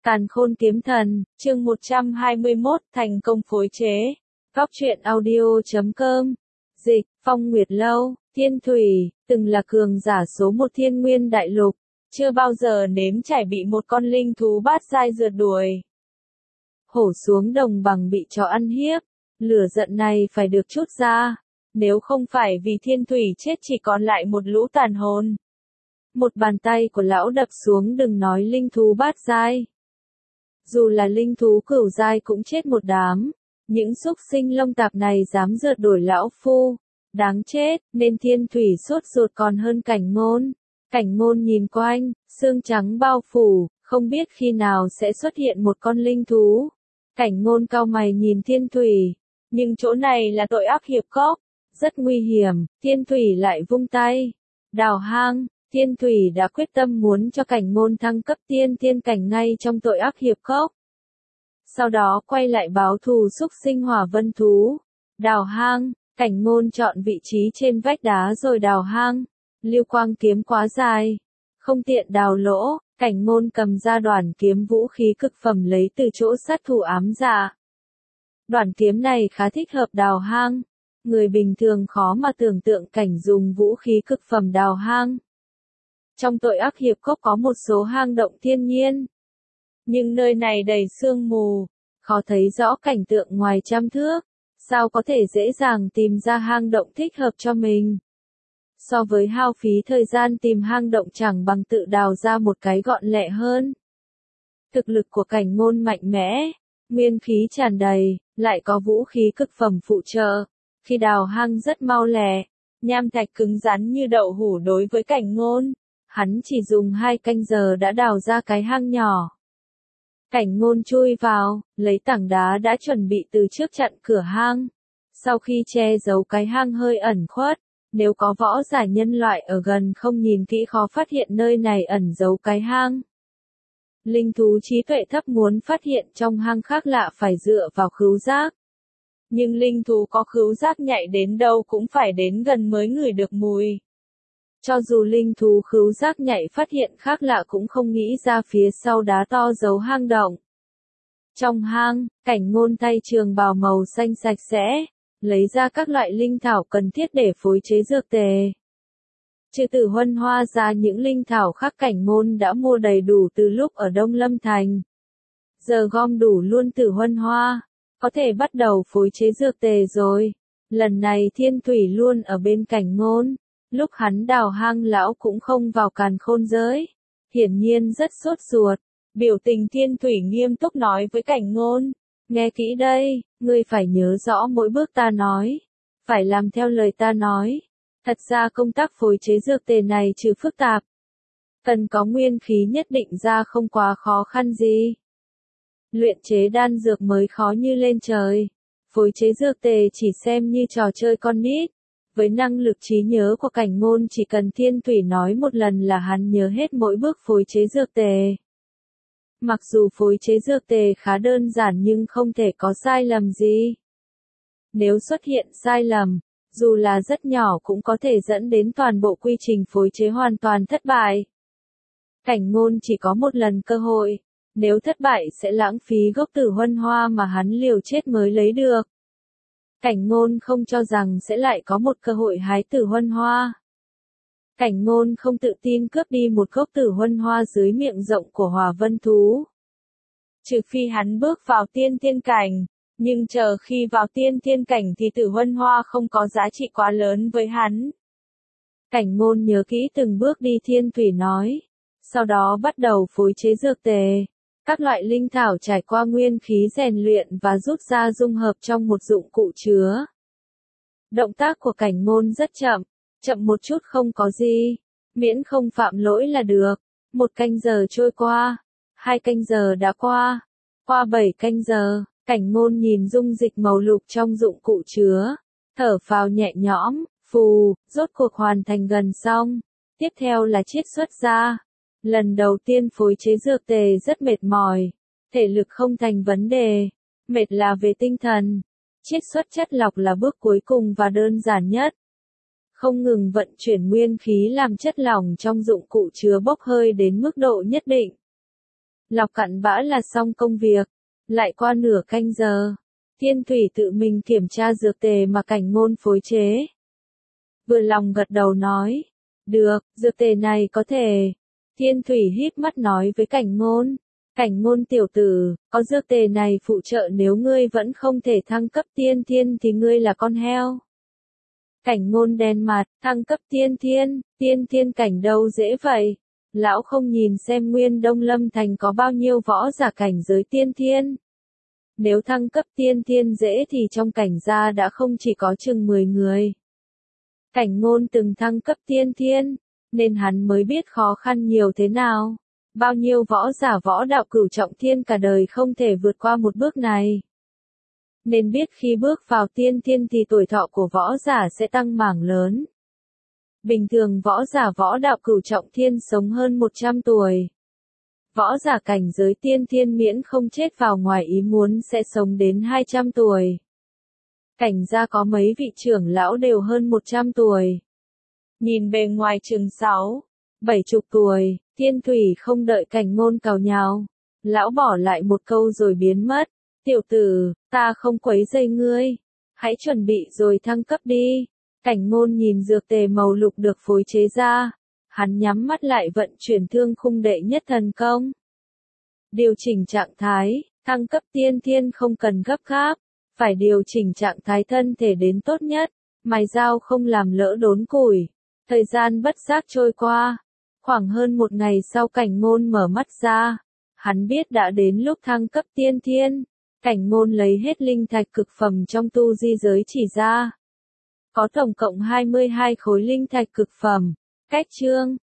Càn Khôn Kiếm Thần, chương 121, thành công phối chế. Góc truyện audio.com. Dịch, Phong Nguyệt Lâu, Thiên Thủy, từng là cường giả số một Thiên Nguyên Đại Lục, chưa bao giờ nếm trải bị một con linh thú bát giai rượt đuổi. Hổ xuống đồng bằng bị chó ăn hiếp, lửa giận này phải được trút ra, nếu không phải vì Thiên Thủy chết chỉ còn lại một lũ tàn hồn. Một bàn tay của lão đập xuống, đừng nói linh thú bát giai. Dù là linh thú cửu giai cũng chết một đám, những xúc sinh lông tạp này dám rượt đuổi lão phu, đáng chết, nên Thiên Thủy sốt ruột còn hơn Cảnh Ngôn. Cảnh Ngôn nhìn quanh, xương trắng bao phủ, không biết khi nào sẽ xuất hiện một con linh thú. Cảnh Ngôn cau mày nhìn Thiên Thủy, nhưng chỗ này là tội ác hiệp cốc, rất nguy hiểm. Thiên Thủy lại vung tay, đào hang. Thiên Thủy đã quyết tâm muốn cho Cảnh Ngôn thăng cấp tiên thiên cảnh ngay trong tội ác hiệp cốc. Sau đó quay lại báo thù xúc sinh hỏa vân thú. Đào hang, Cảnh Ngôn chọn vị trí trên vách đá rồi đào hang. Lưu quang kiếm quá dài, không tiện đào lỗ, Cảnh Ngôn cầm ra đoản kiếm vũ khí cực phẩm lấy từ chỗ sát thủ ám dạ. Đoản kiếm này khá thích hợp đào hang, người bình thường khó mà tưởng tượng cảnh dùng vũ khí cực phẩm đào hang. Trong tội ác hiệp cốc có một số hang động thiên nhiên, nhưng nơi này đầy sương mù, khó thấy rõ cảnh tượng ngoài trăm thước, sao có thể dễ dàng tìm ra hang động thích hợp cho mình. So với hao phí thời gian tìm hang động chẳng bằng tự đào ra một cái gọn lẹ hơn. Thực lực của Cảnh Ngôn mạnh mẽ, nguyên khí tràn đầy, lại có vũ khí cực phẩm phụ trợ, khi đào hang rất mau lẹ, nham thạch cứng rắn như đậu hũ đối với Cảnh Ngôn. Hắn chỉ dùng 2 canh giờ đã đào ra cái hang nhỏ. Cảnh Ngôn chui vào, lấy tảng đá đã chuẩn bị từ trước chặn cửa hang. Sau khi che giấu cái hang hơi ẩn khuất, nếu có võ giả nhân loại ở gần không nhìn kỹ khó phát hiện nơi này ẩn giấu cái hang. Linh thú trí tuệ thấp muốn phát hiện trong hang khác lạ phải dựa vào khứu giác. Nhưng linh thú có khứu giác nhạy đến đâu cũng phải đến gần mới ngửi được mùi. Cho dù linh thú khứu giác nhạy phát hiện khác lạ cũng không nghĩ ra phía sau đá to giấu hang động. Trong hang, Cảnh Ngôn tay trường bào màu xanh sạch sẽ, lấy ra các loại linh thảo cần thiết để phối chế dược tề. Trừ Tử Huân Hoa ra những linh thảo khác Cảnh Ngôn đã mua đầy đủ từ lúc ở Đông Lâm Thành. Giờ gom đủ luôn Tử Huân Hoa, có thể bắt đầu phối chế dược tề rồi. Lần này Thiên Thủy luôn ở bên Cảnh Ngôn. Lúc hắn đào hang lão cũng không vào càn khôn giới, hiển nhiên rất sốt ruột. Biểu tình Thiên Thủy nghiêm túc nói với Cảnh Ngôn, nghe kỹ đây, ngươi phải nhớ rõ mỗi bước ta nói, phải làm theo lời ta nói. Thật ra công tác phối chế dược tề này trừ phức tạp, cần có nguyên khí nhất định ra không quá khó khăn gì. Luyện chế đan dược mới khó như lên trời, phối chế dược tề chỉ xem như trò chơi con nít. Với năng lực trí nhớ của Cảnh Ngôn chỉ cần Thiên Thủy nói một lần là hắn nhớ hết mỗi bước phối chế dược tề. Mặc dù phối chế dược tề khá đơn giản nhưng không thể có sai lầm gì. Nếu xuất hiện sai lầm, dù là rất nhỏ cũng có thể dẫn đến toàn bộ quy trình phối chế hoàn toàn thất bại. Cảnh Ngôn chỉ có một lần cơ hội, nếu thất bại sẽ lãng phí gốc Tử Huân Hoa mà hắn liều chết mới lấy được. Cảnh Ngôn không cho rằng sẽ lại có một cơ hội hái Tử Huân Hoa. Cảnh Ngôn không tự tin cướp đi một gốc Tử Huân Hoa dưới miệng rộng của hỏa vân thú. Trừ phi hắn bước vào tiên thiên cảnh, nhưng chờ khi vào tiên thiên cảnh thì Tử Huân Hoa không có giá trị quá lớn với hắn. Cảnh Ngôn nhớ kỹ từng bước đi Thiên Thủy nói, sau đó bắt đầu phối chế dược tề. Các loại linh thảo trải qua nguyên khí rèn luyện và rút ra dung hợp trong một dụng cụ chứa. Động tác của Cảnh Ngôn rất chậm một chút không có gì, miễn không phạm lỗi là được. 1 canh giờ trôi qua, 2 canh giờ đã qua 7 canh giờ, Cảnh Ngôn nhìn dung dịch màu lục trong dụng cụ chứa, thở phào nhẹ nhõm, phù, rốt cuộc hoàn thành gần xong. Tiếp theo là chiết xuất ra. Lần đầu tiên phối chế dược tề rất mệt mỏi, thể lực không thành vấn đề, mệt là về tinh thần. Chiết xuất chất lọc là bước cuối cùng và đơn giản nhất. Không ngừng vận chuyển nguyên khí làm chất lỏng trong dụng cụ chứa bốc hơi đến mức độ nhất định. Lọc cặn bã là xong công việc. Lại qua nửa canh giờ. Thiên Thủy tự mình kiểm tra dược tề mà Cảnh Ngôn phối chế. Vừa lòng gật đầu nói. Được, dược tề này có thể. Thiên Thủy híp mắt nói với Cảnh Ngôn. Cảnh Ngôn tiểu tử, có dược tề này phụ trợ nếu ngươi vẫn không thể thăng cấp tiên thiên thì ngươi là con heo. Cảnh Ngôn đen mặt, thăng cấp tiên thiên cảnh đâu dễ vậy. Lão không nhìn xem Nguyên Đông Lâm Thành có bao nhiêu võ giả cảnh giới tiên thiên. Nếu thăng cấp tiên thiên dễ thì trong cảnh gia đã không chỉ có chừng 10 người. Cảnh Ngôn từng thăng cấp tiên thiên, nên hắn mới biết khó khăn nhiều thế nào. Bao nhiêu võ giả võ đạo cửu trọng thiên cả đời không thể vượt qua một bước này. Nên biết khi bước vào tiên thiên thì tuổi thọ của võ giả sẽ tăng mảng lớn. Bình thường võ giả võ đạo cửu trọng thiên sống hơn 100 tuổi. Võ giả cảnh giới tiên thiên miễn không chết vào ngoài ý muốn sẽ sống đến 200 tuổi. Cảnh gia có mấy vị trưởng lão đều hơn 100 tuổi. Nhìn bề ngoài chừng 70 tuổi, Thiên Thủy không đợi Cảnh Ngôn càu nhào. Lão bỏ lại một câu rồi biến mất. Tiểu tử, ta không quấy rầy ngươi. Hãy chuẩn bị rồi thăng cấp đi. Cảnh Ngôn nhìn dược tề màu lục được phối chế ra. Hắn nhắm mắt lại vận chuyển thương khung đệ nhất thần công. Điều chỉnh trạng thái, thăng cấp tiên thiên không cần gấp gáp. Phải điều chỉnh trạng thái thân thể đến tốt nhất. Mài dao không làm lỡ đốn củi. Thời gian bất giác trôi qua. Khoảng hơn một ngày sau Cảnh Ngôn mở mắt ra. Hắn biết đã đến lúc thăng cấp tiên thiên. Cảnh Ngôn lấy hết linh thạch cực phẩm trong tu di giới chỉ ra. Có tổng cộng 22 khối linh thạch cực phẩm. Cách chương